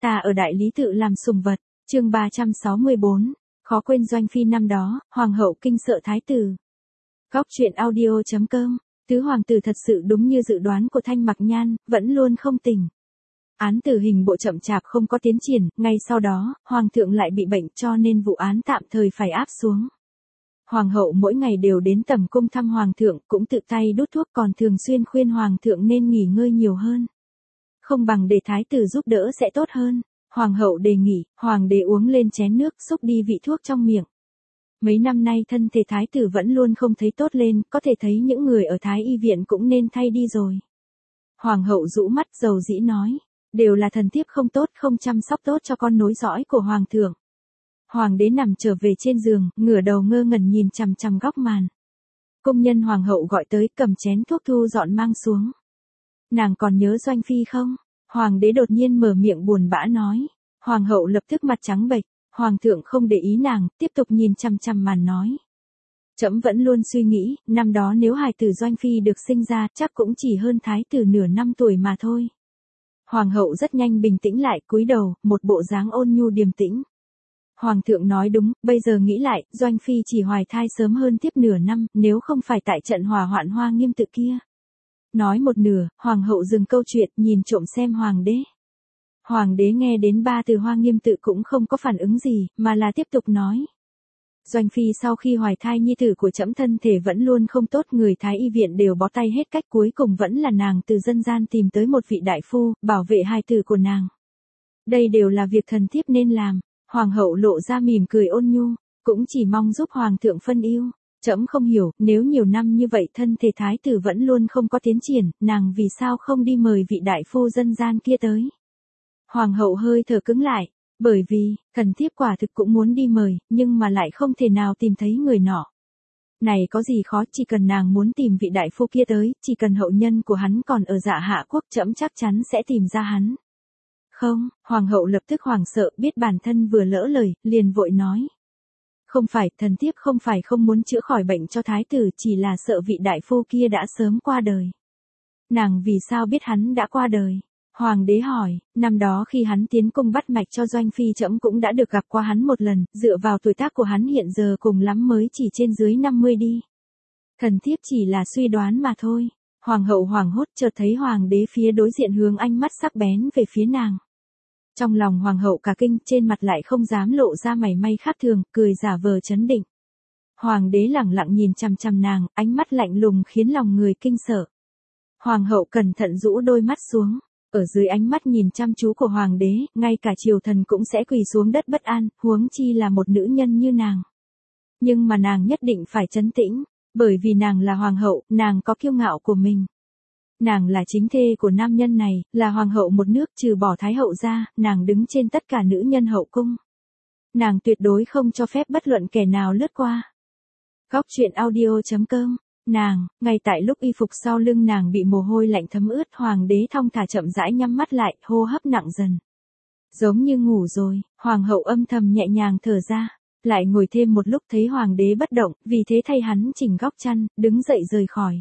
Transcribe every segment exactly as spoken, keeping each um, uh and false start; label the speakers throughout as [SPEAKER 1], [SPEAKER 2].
[SPEAKER 1] Ta ở đại lý tự làm sùng vật, chương ba trăm sáu mươi bốn, khó quên Doanh Phi năm đó, hoàng hậu kinh sợ thái tử. Góc truyện audio chấm com, tứ hoàng tử thật sự đúng như dự đoán của Thanh Mặc Nhan, vẫn luôn không tỉnh. Án tử hình bộ chậm chạp không có tiến triển, ngay sau đó, hoàng thượng lại bị bệnh cho nên vụ án tạm thời phải áp xuống. Hoàng hậu mỗi ngày đều đến tẩm cung thăm hoàng thượng, cũng tự tay đút thuốc, còn thường xuyên khuyên hoàng thượng nên nghỉ ngơi nhiều hơn. Không bằng để thái tử giúp đỡ sẽ tốt hơn. Hoàng hậu đề nghị, hoàng đế uống lên chén nước xúc đi vị thuốc trong miệng. Mấy năm nay thân thể thái tử vẫn luôn không thấy tốt lên, có thể thấy những người ở thái y viện cũng nên thay đi rồi. Hoàng hậu rũ mắt dầu dĩ nói, đều là thần thiếp không tốt, không chăm sóc tốt cho con nối dõi của hoàng thượng. Hoàng đế nằm trở về trên giường, ngửa đầu ngơ ngẩn nhìn chằm chằm góc màn. Công nhân hoàng hậu gọi tới, cầm chén thuốc thu dọn mang xuống. Nàng còn nhớ Doanh Phi không? Hoàng đế đột nhiên mở miệng buồn bã nói. Hoàng hậu lập tức mặt trắng bệch, hoàng thượng không để ý nàng, tiếp tục nhìn chằm chằm màn nói. Trẫm vẫn luôn suy nghĩ, năm đó nếu hài tử Doanh Phi được sinh ra, chắc cũng chỉ hơn thái tử nửa năm tuổi mà thôi. Hoàng hậu rất nhanh bình tĩnh lại, cúi đầu, một bộ dáng ôn nhu điềm tĩnh. Hoàng thượng nói đúng, bây giờ nghĩ lại, Doanh Phi chỉ hoài thai sớm hơn tiếp nửa năm, nếu không phải tại trận hỏa hoạn Hoa Nghiêm Tự kia. Nói một nửa, hoàng hậu dừng câu chuyện, nhìn trộm xem hoàng đế. Hoàng đế nghe đến ba từ Hoa Nghiêm Tự cũng không có phản ứng gì, mà là tiếp tục nói. Doanh Phi sau khi hoài thai nhi tử của trẫm thân thể vẫn luôn không tốt, người thái y viện đều bó tay hết cách, cuối cùng vẫn là nàng từ dân gian tìm tới một vị đại phu, bảo vệ hài tử của nàng. Đây đều là việc thần thiếp nên làm. Hoàng hậu lộ ra mỉm cười ôn nhu, cũng chỉ mong giúp hoàng thượng phân ưu. Trẫm không hiểu, nếu nhiều năm như vậy thân thể thái tử vẫn luôn không có tiến triển, nàng vì sao không đi mời vị đại phu dân gian kia tới. Hoàng hậu hơi thở cứng lại, bởi vì, thần thiếp quả thực cũng muốn đi mời, nhưng mà lại không thể nào tìm thấy người nọ. Này có gì khó, chỉ cần nàng muốn tìm vị đại phu kia tới, chỉ cần hậu nhân của hắn còn ở Dạ Hạ quốc, trẫm chắc chắn sẽ tìm ra hắn. Không, hoàng hậu lập tức hoảng sợ, biết bản thân vừa lỡ lời, liền vội nói. Không phải, thần thiếp không phải không muốn chữa khỏi bệnh cho thái tử, chỉ là sợ vị đại phu kia đã sớm qua đời. Nàng vì sao biết hắn đã qua đời? Hoàng đế hỏi, năm đó khi hắn tiến cung bắt mạch cho Doanh Phi, trẫm cũng đã được gặp qua hắn một lần, dựa vào tuổi tác của hắn hiện giờ cùng lắm mới chỉ trên dưới năm mươi đi. Thần thiếp chỉ là suy đoán mà thôi. Hoàng hậu hoảng hốt, chợt thấy hoàng đế phía đối diện hướng ánh mắt sắc bén về phía nàng. Trong lòng hoàng hậu cả kinh, trên mặt lại không dám lộ ra mảy may khác thường, cười giả vờ trấn định. Hoàng đế lẳng lặng nhìn chằm chằm nàng, ánh mắt lạnh lùng khiến lòng người kinh sợ. Hoàng hậu cẩn thận rũ đôi mắt xuống, ở dưới ánh mắt nhìn chăm chú của hoàng đế, ngay cả triều thần cũng sẽ quỳ xuống đất bất an, huống chi là một nữ nhân như nàng. Nhưng mà nàng nhất định phải trấn tĩnh, bởi vì nàng là hoàng hậu, nàng có kiêu ngạo của mình. Nàng là chính thê của nam nhân này, là hoàng hậu một nước, trừ bỏ thái hậu ra, nàng đứng trên tất cả nữ nhân hậu cung. Nàng tuyệt đối không cho phép bất luận kẻ nào lướt qua. Góc truyện audio chấm com, nàng, ngay tại lúc y phục sau lưng nàng bị mồ hôi lạnh thấm ướt, hoàng đế thong thả chậm rãi nhắm mắt lại, hô hấp nặng dần. Giống như ngủ rồi, hoàng hậu âm thầm nhẹ nhàng thở ra, lại ngồi thêm một lúc thấy hoàng đế bất động, vì thế thay hắn chỉnh góc chăn, đứng dậy rời khỏi.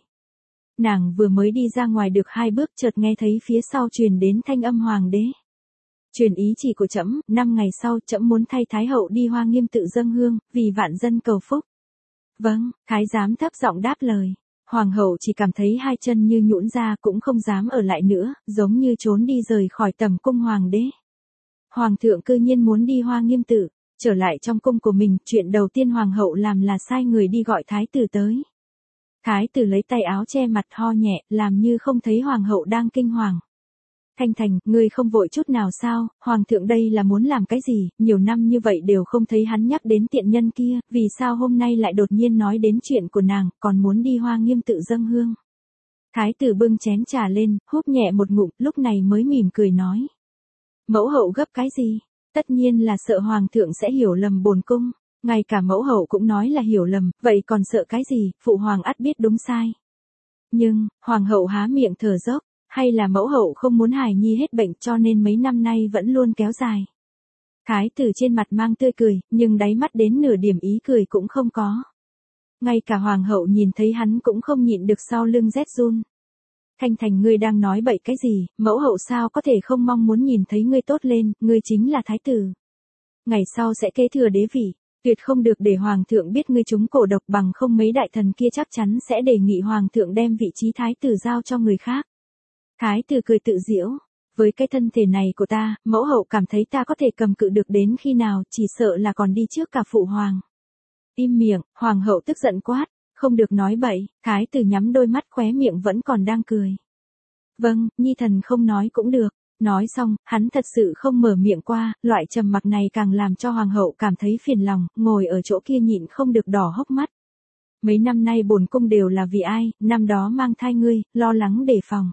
[SPEAKER 1] Nàng vừa mới đi ra ngoài được hai bước, chợt nghe thấy phía sau truyền đến thanh âm hoàng đế. Truyền ý chỉ của trẫm, năm ngày sau trẫm muốn thay thái hậu đi Hoa Nghiêm Tự dâng hương, vì vạn dân cầu phúc. Vâng, thái giám thấp giọng đáp lời. Hoàng hậu chỉ cảm thấy hai chân như nhũn ra, cũng không dám ở lại nữa, giống như trốn đi rời khỏi tầm cung hoàng đế. Hoàng thượng cư nhiên muốn đi Hoa Nghiêm Tự, trở lại trong cung của mình, chuyện đầu tiên hoàng hậu làm là sai người đi gọi thái tử tới. Thái tử lấy tay áo che mặt, ho nhẹ, làm như không thấy hoàng hậu đang kinh hoàng. Thanh Thành, ngươi không vội chút nào sao, hoàng thượng đây là muốn làm cái gì, nhiều năm như vậy đều không thấy hắn nhắc đến tiện nhân kia, vì sao hôm nay lại đột nhiên nói đến chuyện của nàng, còn muốn đi Hoa Nghiêm Tự dâng hương. Thái tử bưng chén trà lên, húp nhẹ một ngụm, lúc này mới mỉm cười nói. Mẫu hậu gấp cái gì? Tất nhiên là sợ hoàng thượng sẽ hiểu lầm bổn cung. Ngay cả mẫu hậu cũng nói là hiểu lầm, vậy còn sợ cái gì, phụ hoàng ắt biết đúng sai. Nhưng, hoàng hậu há miệng thở dốc, hay là mẫu hậu không muốn hài nhi hết bệnh cho nên mấy năm nay vẫn luôn kéo dài. Thái tử trên mặt mang tươi cười, nhưng đáy mắt đến nửa điểm ý cười cũng không có. Ngay cả hoàng hậu nhìn thấy hắn cũng không nhịn được sau lưng rét run. Thanh Thành, ngươi đang nói bậy cái gì, mẫu hậu sao có thể không mong muốn nhìn thấy ngươi tốt lên, ngươi chính là thái tử. Ngày sau sẽ kế thừa đế vị, tuyệt không được để hoàng thượng biết ngươi trúng cổ độc, bằng không mấy đại thần kia chắc chắn sẽ đề nghị hoàng thượng đem vị trí thái tử giao cho người khác. Thái tử cười tự giễu, với cái thân thể này của ta, mẫu hậu cảm thấy ta có thể cầm cự được đến khi nào, chỉ sợ là còn đi trước cả phụ hoàng. Im miệng, hoàng hậu tức giận quát, không được nói bậy. Thái tử nhắm đôi mắt, khóe miệng vẫn còn đang cười. Vâng, nhi thần không nói cũng được. Nói xong, hắn thật sự không mở miệng qua, loại trầm mặc này càng làm cho hoàng hậu cảm thấy phiền lòng, ngồi ở chỗ kia nhịn không được đỏ hốc mắt. Mấy năm nay bổn cung đều là vì ai, năm đó mang thai ngươi, lo lắng đề phòng.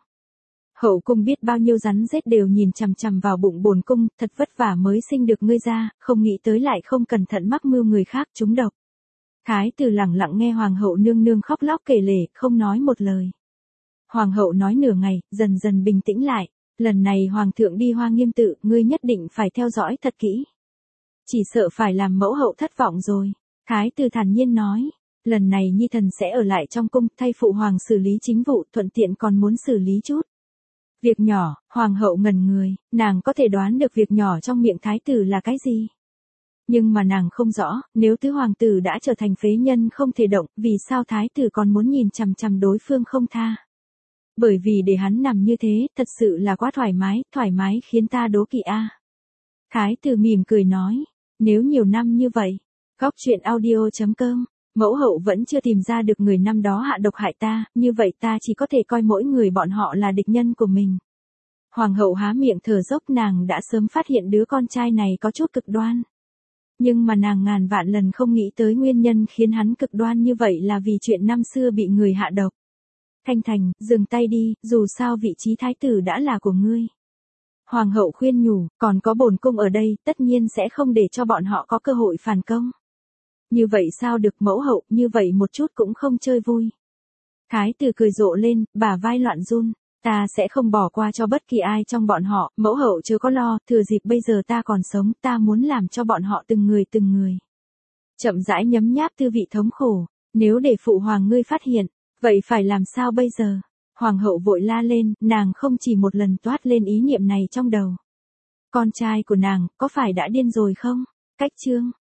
[SPEAKER 1] Hậu cung biết bao nhiêu rắn rết đều nhìn chằm chằm vào bụng bổn cung, thật vất vả mới sinh được ngươi ra, không nghĩ tới lại không cẩn thận mắc mưu người khác trúng độc. Thái tử lẳng lặng nghe hoàng hậu nương nương khóc lóc kể lể, không nói một lời. Hoàng hậu nói nửa ngày, dần dần bình tĩnh lại. Lần này hoàng thượng đi Hoa Nghiêm tự, ngươi nhất định phải theo dõi thật kỹ. Chỉ sợ phải làm mẫu hậu thất vọng rồi. Thái tử thản nhiên nói, lần này nhi thần sẽ ở lại trong cung, thay phụ hoàng xử lý chính vụ, thuận tiện còn muốn xử lý chút việc nhỏ. Hoàng hậu ngẩn người, nàng có thể đoán được việc nhỏ trong miệng thái tử là cái gì. Nhưng mà nàng không rõ, nếu tứ hoàng tử đã trở thành phế nhân không thể động, vì sao thái tử còn muốn nhìn chằm chằm đối phương không tha. Bởi vì để hắn nằm như thế, thật sự là quá thoải mái, thoải mái khiến ta đố kỵ a. Thái tử mỉm cười nói, nếu nhiều năm như vậy, góc truyện audio chấm com, mẫu hậu vẫn chưa tìm ra được người năm đó hạ độc hại ta, như vậy ta chỉ có thể coi mỗi người bọn họ là địch nhân của mình. Hoàng hậu há miệng thở dốc, nàng đã sớm phát hiện đứa con trai này có chút cực đoan. Nhưng mà nàng ngàn vạn lần không nghĩ tới nguyên nhân khiến hắn cực đoan như vậy là vì chuyện năm xưa bị người hạ độc. Thanh Thành, dừng tay đi, dù sao vị trí thái tử đã là của ngươi. Hoàng hậu khuyên nhủ, còn có bổn cung ở đây, tất nhiên sẽ không để cho bọn họ có cơ hội phản công. Như vậy sao được mẫu hậu, như vậy một chút cũng không chơi vui. Thái tử cười rộ lên, bả vai loạn run, ta sẽ không bỏ qua cho bất kỳ ai trong bọn họ, mẫu hậu chớ có lo, thừa dịp bây giờ ta còn sống, ta muốn làm cho bọn họ từng người từng người. Chậm rãi nhấm nháp tư vị thống khổ, nếu để phụ hoàng ngươi phát hiện, vậy phải làm sao bây giờ? Hoàng hậu vội la lên, nàng không chỉ một lần toát lên ý niệm này trong đầu. Con trai của nàng, có phải đã điên rồi không? Cách chương